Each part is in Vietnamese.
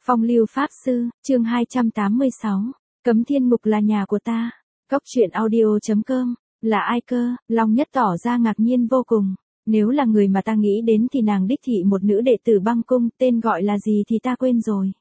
Phong lưu pháp sư, chương 286. Cấm thiên mục là nhà của ta. Cốc truyện audio.com. Là ai cơ? Long Nhất tỏ ra ngạc nhiên vô cùng. Nếu là người mà ta nghĩ đến thì nàng đích thị một nữ đệ tử băng cung, tên gọi là gì thì ta quên rồi.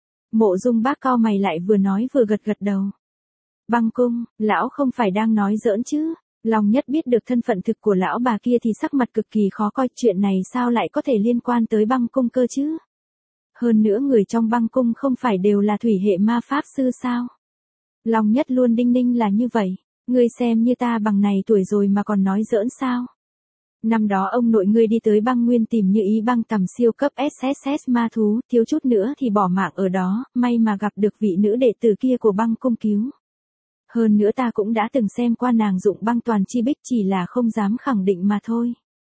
Mộ Dung Bác cau mày lại vừa nói vừa gật gật đầu. Băng cung, lão không phải đang nói giỡn chứ? Long Nhất biết được thân phận thực của lão bà kia thì sắc mặt cực kỳ khó coi, chuyện này sao lại có thể liên quan tới băng cung cơ chứ? Hơn nữa người trong băng cung không phải đều là thủy hệ ma pháp sư sao? Long Nhất luôn đinh ninh là như vậy, ngươi xem như ta bằng này tuổi rồi mà còn nói giỡn sao? Năm đó ông nội ngươi đi tới băng nguyên tìm Như Ý băng tầm siêu cấp SSS ma thú, thiếu chút nữa thì bỏ mạng ở đó, may mà gặp được vị nữ đệ tử kia của băng cung cứu. Hơn nữa ta cũng đã từng xem qua nàng dụng băng toàn chi bích, chỉ là không dám khẳng định mà thôi.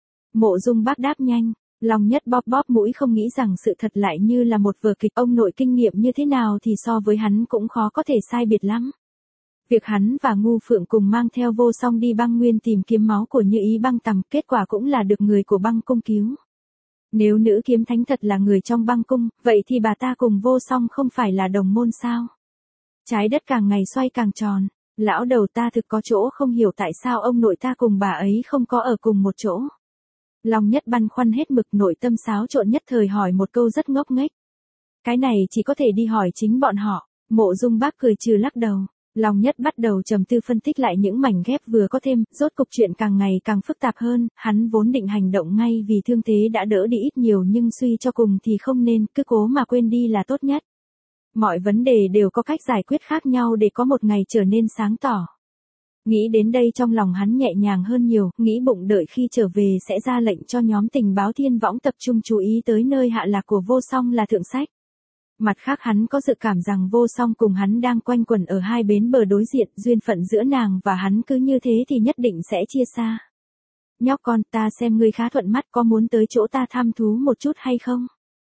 Mộ Dung Bác đáp nhanh. Long Nhất bóp bóp mũi, không nghĩ rằng sự thật lại như là một vở kịch. Ông nội kinh nghiệm như thế nào thì so với hắn cũng khó có thể sai biệt lắm. Việc hắn và Ngu Phượng cùng mang theo Vô Song đi băng nguyên tìm kiếm máu của Như Ý băng tầm, kết quả cũng là được người của băng cung cứu. Nếu nữ kiếm thánh thật là người trong băng cung, vậy thì bà ta cùng Vô Song không phải là đồng môn sao? Trái đất càng ngày xoay càng tròn. Lão đầu, ta thực có chỗ không hiểu tại sao ông nội ta cùng bà ấy không có ở cùng một chỗ. Long Nhất băn khoăn hết mực, nội tâm xáo trộn, nhất thời hỏi một câu rất ngốc nghếch. Cái này chỉ có thể đi hỏi chính bọn họ. Mộ Dung Bác cười trừ lắc đầu. Long Nhất bắt đầu trầm tư phân tích lại những mảnh ghép vừa có thêm, rốt cục chuyện càng ngày càng phức tạp hơn, hắn vốn định hành động ngay vì thương thế đã đỡ đi ít nhiều, nhưng suy cho cùng thì không nên, cứ cố mà quên đi là tốt nhất. Mọi vấn đề đều có cách giải quyết khác nhau để có một ngày trở nên sáng tỏ. Nghĩ đến đây trong lòng hắn nhẹ nhàng hơn nhiều, nghĩ bụng đợi khi trở về sẽ ra lệnh cho nhóm tình báo Thiên Võng tập trung chú ý tới nơi hạ lạc của Vô Song là thượng sách. Mặt khác hắn có dự cảm rằng Vô Song cùng hắn đang quanh quẩn ở hai bến bờ đối diện, duyên phận giữa nàng và hắn cứ như thế thì nhất định sẽ chia xa. Nhóc con, ta xem ngươi khá thuận mắt, có muốn tới chỗ ta thăm thú một chút hay không?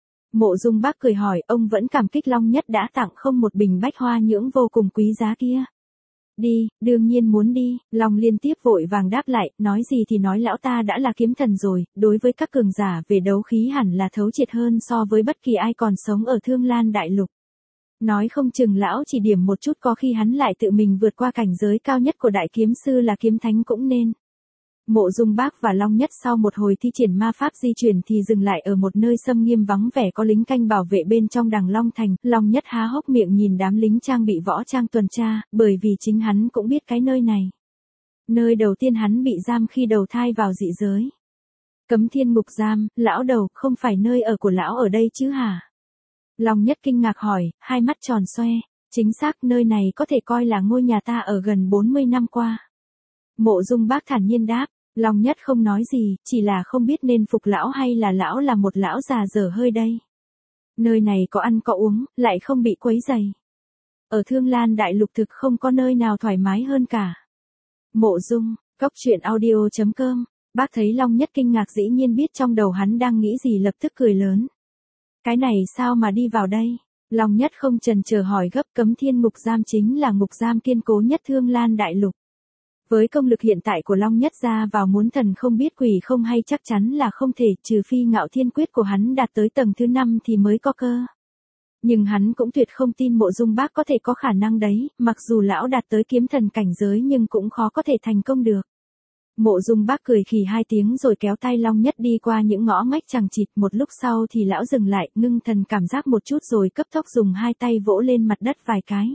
Mộ Dung Bác cười hỏi, ông vẫn cảm kích Long Nhất đã tặng không một bình bách hoa nhưỡng vô cùng quý giá kia. Đi, đương nhiên muốn đi. Long liên tiếp vội vàng đáp lại, nói gì thì nói, lão ta đã là kiếm thần rồi, đối với các cường giả về đấu khí hẳn là thấu triệt hơn so với bất kỳ ai còn sống ở Thương Lan Đại Lục. Nói không chừng lão chỉ điểm một chút, có khi hắn lại tự mình vượt qua cảnh giới cao nhất của đại kiếm sư là kiếm thánh cũng nên. Mộ Dung Bác và Long Nhất sau một hồi thi triển ma pháp di chuyển thì dừng lại ở một nơi xâm nghiêm vắng vẻ, có lính canh bảo vệ bên trong Đằng Long Thành. Long Nhất há hốc miệng nhìn đám lính trang bị võ trang tuần tra, bởi vì chính hắn cũng biết cái nơi này. Nơi đầu tiên hắn bị giam khi đầu thai vào dị giới. Cấm thiên ngục giam, lão đầu, không phải nơi ở của lão ở đây chứ hả? Long Nhất kinh ngạc hỏi, hai mắt tròn xoe. Chính xác, nơi này có thể coi là ngôi nhà ta ở gần 40 năm qua. Mộ Dung Bác thản nhiên đáp. Long Nhất không nói gì, chỉ là không biết nên phục lão hay là lão là một lão già dở hơi đây. Nơi này có ăn có uống, lại không bị quấy rầy. Ở Thương Lan Đại Lục thực không có nơi nào thoải mái hơn cả. Mộ Dung, Cốc truyện audio.com. Bác thấy Long Nhất kinh ngạc, dĩ nhiên biết trong đầu hắn đang nghĩ gì, lập tức cười lớn. Cái này sao mà đi vào đây? Long Nhất không chần chờ hỏi gấp. Cấm thiên ngục giam chính là ngục giam kiên cố nhất Thương Lan Đại Lục. Với công lực hiện tại của Long Nhất, ra vào muốn thần không biết quỷ không hay chắc chắn là không thể, trừ phi Ngạo Thiên Quyết của hắn đạt tới tầng thứ 5 thì mới có cơ. Nhưng hắn cũng tuyệt không tin Mộ Dung Bác có thể có khả năng đấy, mặc dù lão đạt tới kiếm thần cảnh giới nhưng cũng khó có thể thành công được. Mộ Dung Bác cười khì hai tiếng rồi kéo tay Long Nhất đi qua những ngõ ngách chằng chịt, một lúc sau thì lão dừng lại, ngưng thần cảm giác một chút rồi cấp tốc dùng hai tay vỗ lên mặt đất vài cái.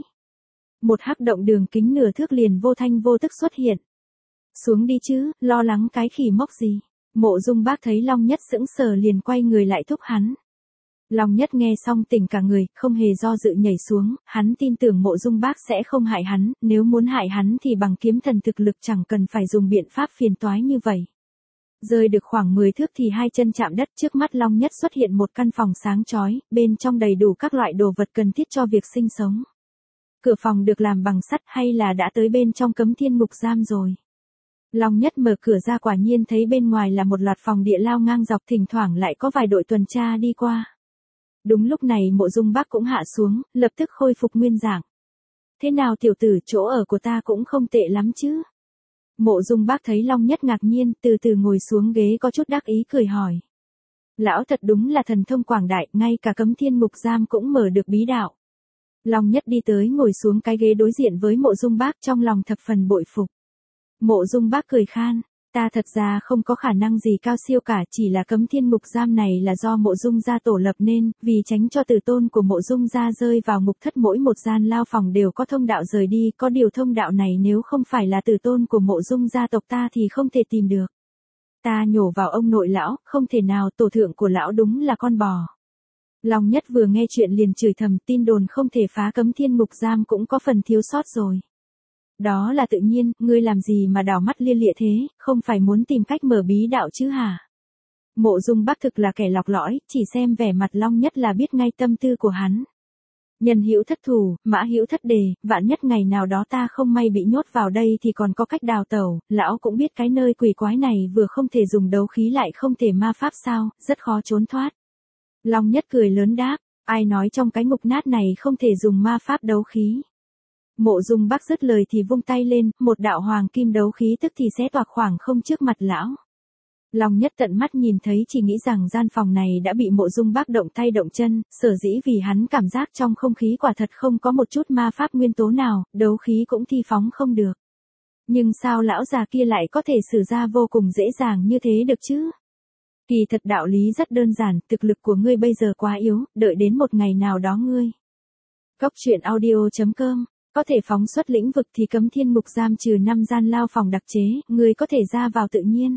Một hắc động đường kính nửa thước liền vô thanh vô tức xuất hiện. Xuống đi chứ, lo lắng cái khỉ mốc gì. Mộ Dung Bác thấy Long Nhất sững sờ liền quay người lại thúc hắn. Long Nhất nghe xong tỉnh cả người, không hề do dự nhảy xuống, hắn tin tưởng Mộ Dung Bác sẽ không hại hắn, nếu muốn hại hắn thì bằng kiếm thần thực lực chẳng cần phải dùng biện pháp phiền toái như vậy. Rơi được khoảng 10 thước thì hai chân chạm đất, trước mắt Long Nhất xuất hiện một căn phòng sáng chói, bên trong đầy đủ các loại đồ vật cần thiết cho việc sinh sống. Cửa phòng được làm bằng sắt, hay là đã tới bên trong cấm thiên ngục giam rồi? Long Nhất mở cửa ra, quả nhiên thấy bên ngoài là một loạt phòng địa lao ngang dọc, thỉnh thoảng lại có vài đội tuần tra đi qua. Đúng lúc này Mộ Dung Bác cũng hạ xuống, lập tức khôi phục nguyên dạng. Thế nào tiểu tử, chỗ ở của ta cũng không tệ lắm chứ? Mộ Dung Bác thấy Long Nhất ngạc nhiên, từ từ ngồi xuống ghế có chút đắc ý cười hỏi. Lão thật đúng là thần thông quảng đại, ngay cả Cấm Thiên Ngục Giam cũng mở được bí đạo. Long Nhất đi tới ngồi xuống cái ghế đối diện với Mộ Dung Bác, trong lòng thập phần bội phục. Mộ Dung Bác cười khan, ta thật ra không có khả năng gì cao siêu cả, chỉ là Cấm Thiên Ngục Giam này là do Mộ Dung gia tổ lập nên, vì tránh cho tử tôn của Mộ Dung gia rơi vào ngục thất, mỗi một gian lao phòng đều có thông đạo rời đi, có điều thông đạo này nếu không phải là tử tôn của Mộ Dung gia tộc ta thì không thể tìm được. Ta nhổ vào ông nội lão, không thể nào, tổ thượng của lão đúng là con bò. Long Nhất vừa nghe chuyện liền chửi thầm, tin đồn không thể phá Cấm Thiên Ngục Giam cũng có phần thiếu sót rồi. Đó là tự nhiên, ngươi làm gì mà đảo mắt lia lịa thế, không phải muốn tìm cách mở bí đạo chứ hả? Mộ Dung Bác thực là kẻ lọc lõi, chỉ xem vẻ mặt Long Nhất là biết ngay tâm tư của hắn. Nhân hữu thất thủ, mã hữu thất đề, vạn nhất ngày nào đó ta không may bị nhốt vào đây thì còn có cách đào tẩu, lão cũng biết cái nơi quỷ quái này vừa không thể dùng đấu khí lại không thể ma pháp sao, rất khó trốn thoát. Long Nhất cười lớn đáp, ai nói trong cái ngục nát này không thể dùng ma pháp đấu khí. Mộ Dung Bác dứt lời thì vung tay lên, một đạo hoàng kim đấu khí tức thì xé toạc khoảng không trước mặt lão. Long Nhất tận mắt nhìn thấy chỉ nghĩ rằng gian phòng này đã bị Mộ Dung Bác động tay động chân, sở dĩ vì hắn cảm giác trong không khí quả thật không có một chút ma pháp nguyên tố nào, đấu khí cũng thi phóng không được. Nhưng sao lão già kia lại có thể sử ra vô cùng dễ dàng như thế được chứ? Kỳ thật đạo lý rất đơn giản, thực lực của ngươi bây giờ quá yếu, đợi đến một ngày nào đó ngươi. Cốc truyện audio.com, có thể phóng xuất lĩnh vực thì Cấm Thiên Ngục Giam trừ 5 gian lao phòng đặc chế, ngươi có thể ra vào tự nhiên.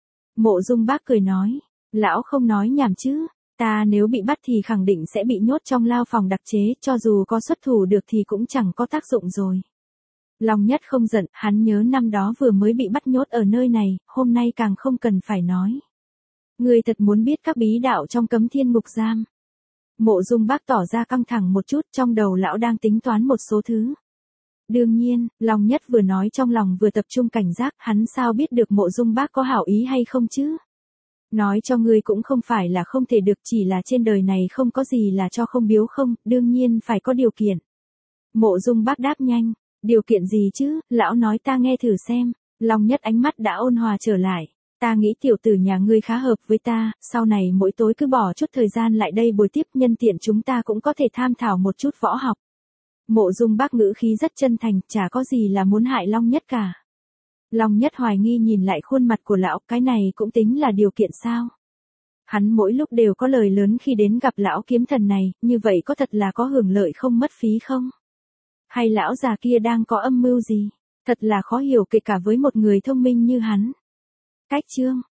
Mộ Dung Bác cười nói, lão không nói nhảm chứ, ta nếu bị bắt thì khẳng định sẽ bị nhốt trong lao phòng đặc chế, cho dù có xuất thủ được thì cũng chẳng có tác dụng rồi. Long Nhất không giận, hắn nhớ năm đó vừa mới bị bắt nhốt ở nơi này, hôm nay càng không cần phải nói. Ngươi thật muốn biết các bí đạo trong Cấm Thiên Ngục Giam. Mộ Dung Bác tỏ ra căng thẳng một chút, trong đầu lão đang tính toán một số thứ. Đương nhiên, Long Nhất vừa nói trong lòng vừa tập trung cảnh giác, hắn sao biết được Mộ Dung Bác có hảo ý hay không chứ? Nói cho ngươi cũng không phải là không thể được, chỉ là trên đời này không có gì là cho không biếu không, đương nhiên phải có điều kiện. Mộ Dung Bác đáp nhanh, điều kiện gì chứ, lão nói ta nghe thử xem. Long Nhất ánh mắt đã ôn hòa trở lại. Ta nghĩ tiểu tử nhà ngươi khá hợp với ta, sau này mỗi tối cứ bỏ chút thời gian lại đây buổi tiếp, nhân tiện chúng ta cũng có thể tham thảo một chút võ học. Mộ Dung Bác ngữ khí rất chân thành, chả có gì là muốn hại Long Nhất cả. Long Nhất hoài nghi nhìn lại khuôn mặt của lão, cái này cũng tính là điều kiện sao? Hắn mỗi lúc đều có lời lớn khi đến gặp lão kiếm thần này, như vậy có thật là có hưởng lợi không mất phí không? Hay lão già kia đang có âm mưu gì? Thật là khó hiểu kể cả với một người thông minh như hắn. Cách chương